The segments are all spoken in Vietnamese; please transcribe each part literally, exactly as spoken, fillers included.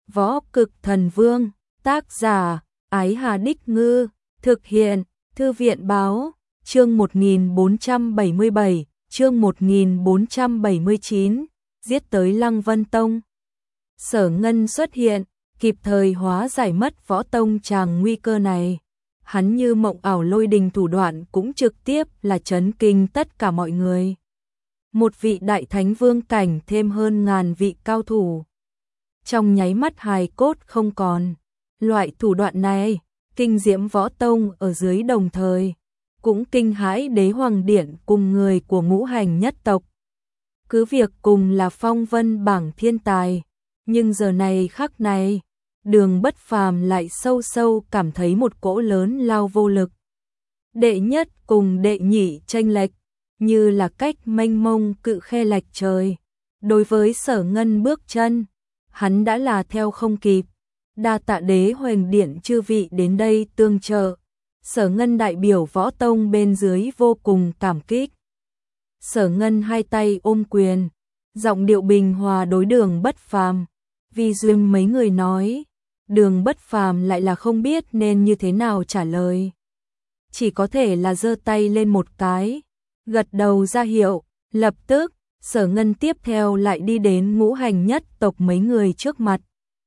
Võ Cực Thần Vương, tác giả, Ái Hà Đích Ngư, thực hiện, Thư viện Báo, chương một nghìn bốn trăm bảy mươi bảy, chương một nghìn bốn trăm bảy mươi chín, giết tới Lăng Vân Tông. Sở Ngân xuất hiện, kịp thời hóa giải mất Võ Tông tràng nguy cơ này. Hắn như mộng ảo lôi đình thủ đoạn cũng trực tiếp là chấn kinh tất cả mọi người. Một vị đại thánh vương cảnh thêm hơn ngàn vị cao thủ. Trong nháy mắt hài cốt không còn. Loại thủ đoạn này, kinh diễm Võ Tông ở dưới đồng thời, cũng kinh hãi Đế Hoàng Điện cùng người của ngũ hành nhất tộc. Cứ việc cùng là phong vân bảng thiên tài, nhưng giờ này khắc này, Đường Bất Phàm lại sâu sâu cảm thấy một cỗ lớn lao vô lực. Đệ nhất cùng đệ nhị chênh lệch, như là cách mênh mông cự khe lệch trời. Đối với Sở Ngân bước chân, hắn đã là theo không kịp. Đa tạ Đế Hoành Điện chư vị đến đây tương trợ. Sở Ngân đại biểu Võ Tông bên dưới vô cùng cảm kích. Sở Ngân hai tay ôm quyền, giọng điệu bình hòa đối Đường Bất Phàm. Vì duyên mấy người nói, Đường Bất Phàm lại là không biết nên như thế nào trả lời. Chỉ có thể là giơ tay lên một cái, gật đầu ra hiệu, lập tức, Sở Ngân tiếp theo lại đi đến ngũ hành nhất tộc mấy người trước mặt.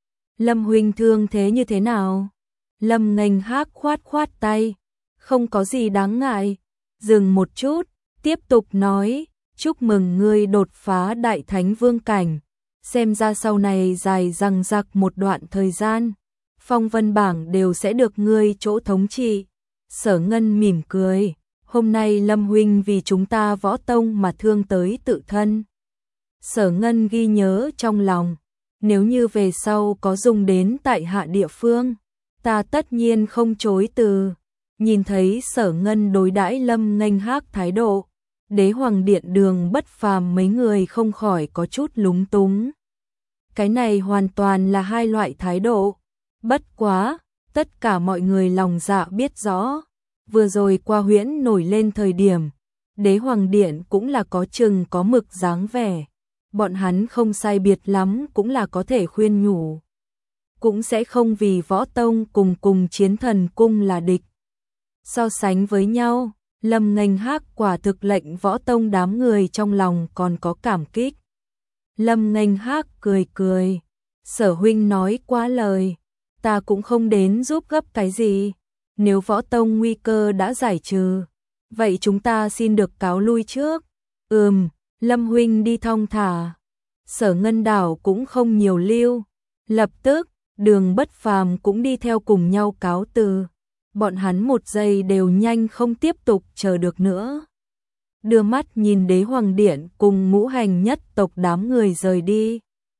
Lâm huynh thương thế như thế nào? Lâm Nghênh Hác khoát khoát tay, không có gì đáng ngại. Dừng một chút, tiếp tục nói, chúc mừng ngươi đột phá đại thánh vương cảnh. Xem ra sau này dài dằng dặc một đoạn thời gian, phong vân bảng đều sẽ được ngươi chỗ thống trị. Sở Ngân mỉm cười, hôm nay Lâm huynh vì chúng ta Võ Tông mà thương tới tự thân. Sở Ngân ghi nhớ trong lòng, nếu như về sau có dùng đến tại hạ địa phương, ta tất nhiên không chối từ. Nhìn thấy Sở Ngân đối đãi Lâm Nghênh Hác thái độ, Đế Hoàng Điện Đường Bất Phàm mấy người không khỏi có chút lúng túng. Cái này hoàn toàn là hai loại thái độ. Bất quá, tất cả mọi người lòng dạ biết rõ. Vừa rồi qua huyễn nổi lên thời điểm, Đế Hoàng Điện cũng là có chừng có mực dáng vẻ. Bọn hắn không sai biệt lắm cũng là có thể khuyên nhủ. Cũng sẽ không vì Võ Tông cùng cùng Chiến Thần Cung là địch. So sánh với nhau, Lâm Nghênh Hác quả thực lệnh Võ Tông đám người trong lòng còn có cảm kích. Lâm Nghênh Hác cười cười, Sở huynh nói quá lời, ta cũng không đến giúp gấp cái gì. Nếu Võ Tông nguy cơ đã giải trừ, vậy chúng ta xin được cáo lui trước. Ừm, Lâm huynh đi thong thả. Sở Ngân đảo cũng không nhiều lưu. Lập tức, Đường Bất Phàm cũng đi theo cùng nhau cáo từ. Bọn hắn một giây đều nhanh không tiếp tục chờ được nữa. Đưa mắt nhìn Đế Hoàng Điện cùng ngũ hành nhất tộc đám người rời đi.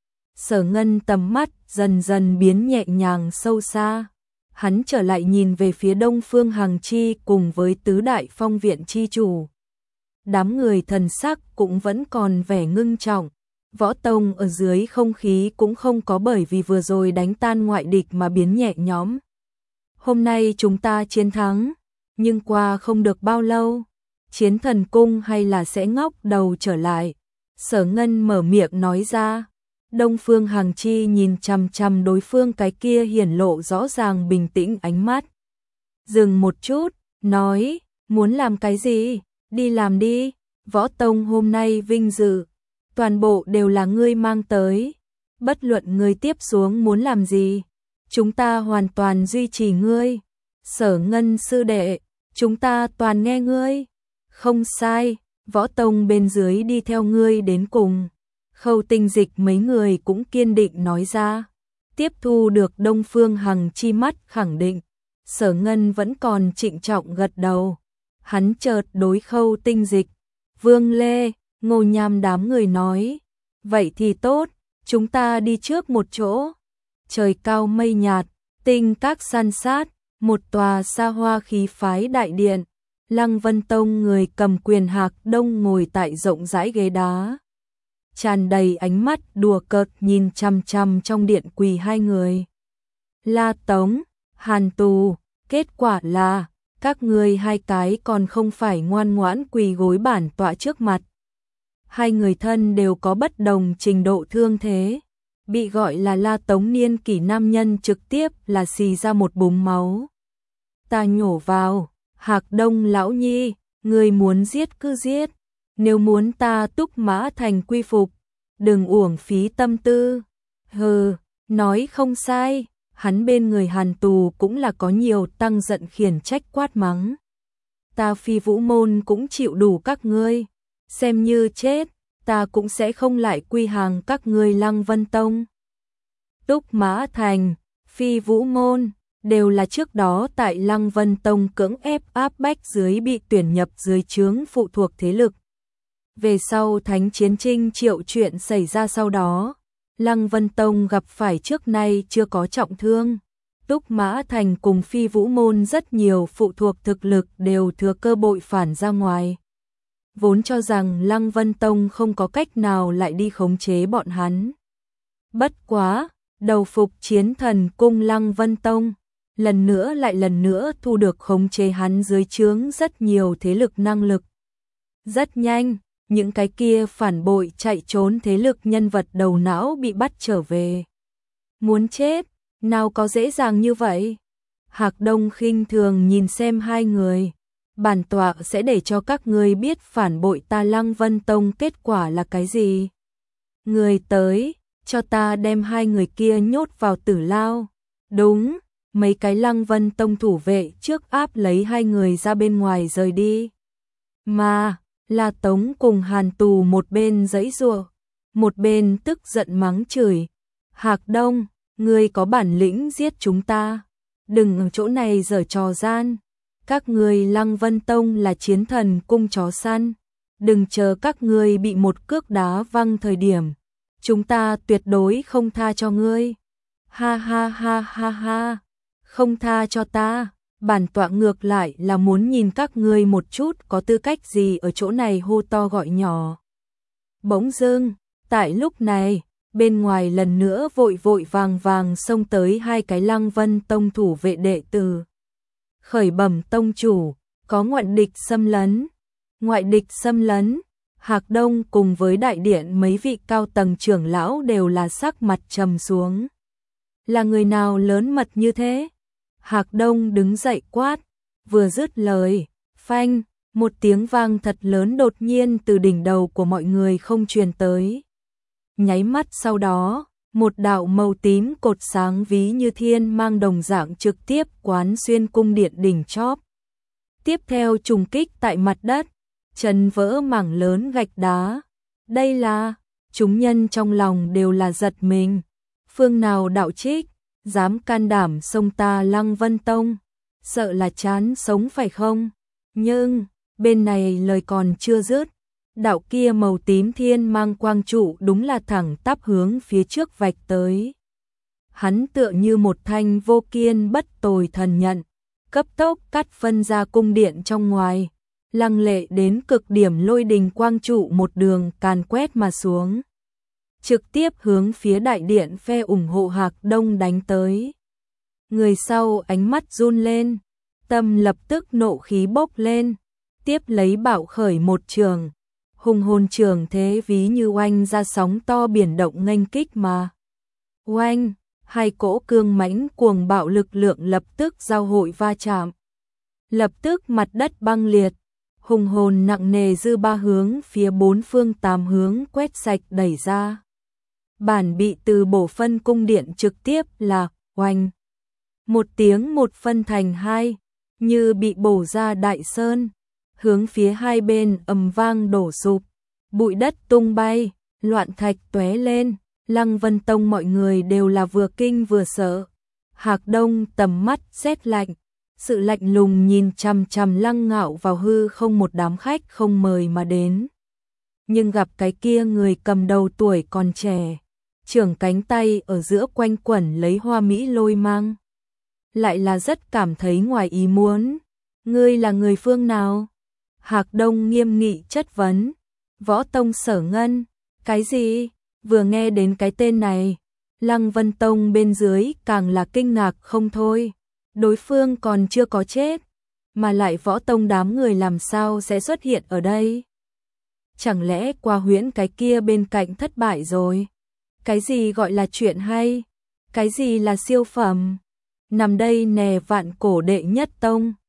Sở Ngân tầm mắt dần dần biến nhẹ nhàng sâu xa. Hắn trở lại nhìn về phía Đông Phương Hằng Chi cùng với tứ đại phong viện chi chủ. Đám người thần sắc cũng vẫn còn vẻ ngưng trọng. Võ Tông ở dưới không khí cũng không có bởi vì vừa rồi đánh tan ngoại địch mà biến nhẹ nhõm. Hôm nay chúng ta chiến thắng, nhưng qua không được bao lâu, Chiến Thần Cung hay là sẽ ngóc đầu trở lại. Sở Ngân mở miệng nói ra. Đông Phương Hằng Chi nhìn chằm chằm đối phương cái kia hiển lộ rõ ràng bình tĩnh ánh mắt. Dừng một chút, nói, muốn làm cái gì, đi làm đi, Võ Tông hôm nay vinh dự, toàn bộ đều là ngươi mang tới. Bất luận ngươi tiếp xuống muốn làm gì, chúng ta hoàn toàn duy trì ngươi. Sở Ngân sư đệ, chúng ta toàn nghe ngươi. Không sai, Võ Tông bên dưới đi theo ngươi đến cùng. Khâu Tinh Dịch mấy người cũng kiên định nói ra. Tiếp thu được Đông Phương Hằng Chi mắt khẳng định. Sở Ngân vẫn còn trịnh trọng gật đầu. Hắn chợt đối Khâu Tinh Dịch, Vương Lê, Ngô Nham đám người nói. Vậy thì tốt, chúng ta đi trước một chỗ. Trời cao mây nhạt, tinh các san sát, một tòa xa hoa khí phái đại điện. Lăng Vân Tông người cầm quyền Hạc Đông ngồi tại rộng rãi ghế đá. Tràn đầy ánh mắt đùa cợt nhìn chằm chằm trong điện quỳ hai người. La Tống, Hàn Tù, kết quả là, các ngươi hai cái còn không phải ngoan ngoãn quỳ gối bản tọa trước mặt. Hai người thân đều có bất đồng trình độ thương thế. bị gọi là La Tống niên kỷ nam nhân trực tiếp là xì ra một búng máu. Ta nhổ vào, Hạc Đông lão nhi, người muốn giết cứ giết, nếu muốn ta Túc Mã Thành quy phục, đừng uổng phí tâm tư. Hừ, nói không sai, hắn bên người Hàn Tù cũng là có nhiều tăng giận khiển trách quát mắng. Ta Phi Vũ Môn cũng chịu đủ các ngươi, xem như chết, ta cũng sẽ không lại quy hàng các ngươi Lăng Vân Tông. Túc Mã Thành, Phi Vũ Môn, đều là trước đó tại Lăng Vân Tông cưỡng ép áp bách dưới bị tuyển nhập dưới trướng phụ thuộc thế lực. Về sau Thánh Chiến Trinh Triệu chuyện xảy ra sau đó, Lăng Vân Tông gặp phải trước nay chưa có trọng thương. Túc Mã Thành cùng Phi Vũ Môn rất nhiều phụ thuộc thực lực đều thừa cơ bội phản ra ngoài. Vốn cho rằng Lăng Vân Tông không có cách nào lại đi khống chế bọn hắn. Bất quá, đầu phục chiến thần cung Lăng Vân Tông, lần nữa lại lần nữa thu được khống chế hắn dưới trướng rất nhiều thế lực năng lực. Rất nhanh, những cái kia phản bội chạy trốn thế lực nhân vật đầu não bị bắt trở về. Muốn chết, nào có dễ dàng như vậy? Hạc Đông khinh thường nhìn xem hai người. Bản tọa sẽ để cho các ngươi biết phản bội ta Lăng Vân Tông kết quả là cái gì. Người tới, cho ta đem hai người kia nhốt vào tử lao. Đúng, mấy cái Lăng Vân Tông thủ vệ trước áp lấy hai người ra bên ngoài rời đi. Mà, La Tống cùng Hàn Tù một bên giãy giụa, một bên tức giận mắng chửi. Hạc Đông, ngươi có bản lĩnh giết chúng ta, đừng ở chỗ này giở trò gian. Các ngươi Lăng Vân Tông là chiến thần cung chó săn, đừng chờ các ngươi bị một cước đá văng thời điểm, chúng ta tuyệt đối không tha cho ngươi. Ha ha ha ha ha, không tha cho ta, bản tọa ngược lại là muốn nhìn các ngươi một chút có tư cách gì ở chỗ này hô to gọi nhỏ. Bỗng dưng, tại lúc này, bên ngoài lần nữa vội vội vàng vàng xông tới hai cái Lăng Vân Tông thủ vệ đệ tử. Khởi bẩm tông chủ, có ngoại địch xâm lấn. Ngoại địch xâm lấn, Hạc Đông cùng với đại điện mấy vị cao tầng trưởng lão đều là sắc mặt trầm xuống. Là người nào lớn mật như thế? Hạc Đông đứng dậy quát, vừa dứt lời, phanh, một tiếng vang thật lớn đột nhiên từ đỉnh đầu của mọi người không truyền tới. Nháy mắt sau đó, một đạo màu tím cột sáng ví như thiên mang đồng dạng trực tiếp quán xuyên cung điện đỉnh chóp. Tiếp theo trùng kích tại mặt đất, chấn vỡ mảng lớn gạch đá. Đây là, chúng nhân trong lòng đều là giật mình. Phương nào đạo trích, dám can đảm xông ta Lăng Vân Tông, sợ là chán sống phải không? Nhưng, bên này lời còn chưa dứt, đạo kia màu tím thiên mang quang trụ đúng là thẳng tắp hướng phía trước vạch tới. Hắn tựa như một thanh vô kiên bất tồi thần nhận, cấp tốc cắt phân ra cung điện trong ngoài, lăng lệ đến cực điểm lôi đình quang trụ một đường càn quét mà xuống. Trực tiếp hướng phía đại điện phe ủng hộ Hạc Đông đánh tới. Người sau ánh mắt run lên, tâm lập tức nộ khí bốc lên, tiếp lấy bạo khởi một trường. Hùng hồn trường thế ví như oanh ra sóng to biển động nghênh kích mà. Oanh, hai cỗ cương mãnh cuồng bạo lực lượng lập tức giao hội va chạm. Lập tức mặt đất băng liệt, hùng hồn nặng nề dư ba hướng phía bốn phương tám hướng quét sạch đẩy ra. Bản bị từ bổ phân cung điện trực tiếp là oanh. Một tiếng một phân thành hai, như bị bổ ra đại sơn. Hướng phía hai bên ầm vang đổ sụp, bụi đất tung bay, loạn thạch tóe lên, Lăng Vân Tông mọi người đều là vừa kinh vừa sợ. Hạc Đông tầm mắt rét lạnh, sự lạnh lùng nhìn chằm chằm Lăng Ngạo vào hư không một đám khách không mời mà đến. Nhưng gặp cái kia người cầm đầu tuổi còn trẻ, trưởng cánh tay ở giữa quanh quẩn lấy hoa mỹ lôi mang. Lại là rất cảm thấy ngoài ý muốn. Ngươi là người phương nào? Hạc Đông nghiêm nghị chất vấn. Võ Tông Sở Ngân. Cái gì? Vừa nghe đến cái tên này, Lăng Vân Tông bên dưới càng là kinh ngạc không thôi. Đối phương còn chưa có chết, mà lại Võ Tông đám người làm sao sẽ xuất hiện ở đây? Chẳng lẽ qua huyễn cái kia bên cạnh thất bại rồi? Cái gì gọi là chuyện hay? Cái gì là siêu phẩm? Nằm đây nè vạn cổ đệ nhất tông.